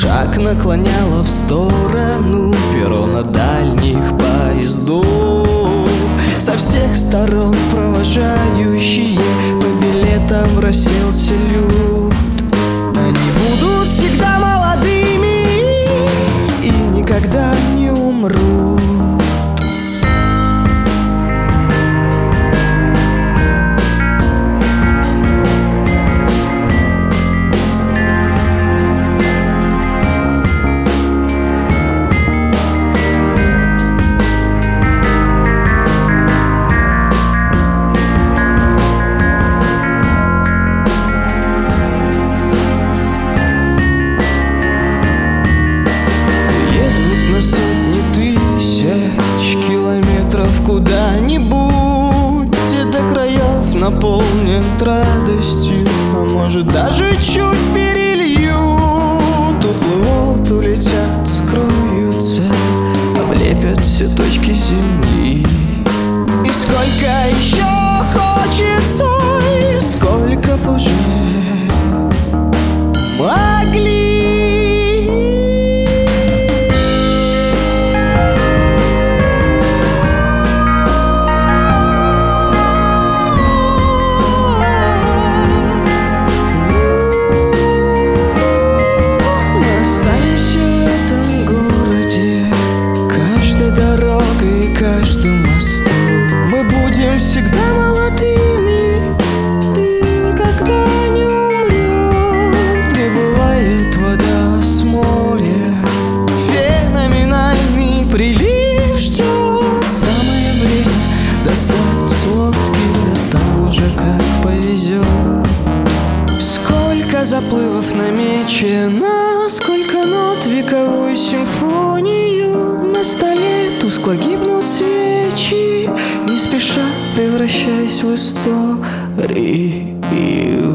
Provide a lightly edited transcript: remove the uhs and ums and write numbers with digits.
шаг наклоняла в сторону перрона дальних поездов. Со всех сторон провожающие по билетам расселся люд. Они будут всегда молодыми и никогда не умрут. Куда-нибудь, где до краев наполнен радостью, а может даже чуть перельют. Уплывут, улетят, скроются, облепят все точки земли. И сколько еще хочется, и сколько б уже могли. Каждым мосту мы будем всегда молодыми и никогда не умрем. Прибывает вода с моря, феноменальный прилив ждет. Самое время достать с лодки, а там уже как повезет. Сколько заплывов намечено, сколько нот вековой симфонию. На столе тускло гибнут свечи, не спеша превращаясь в историю.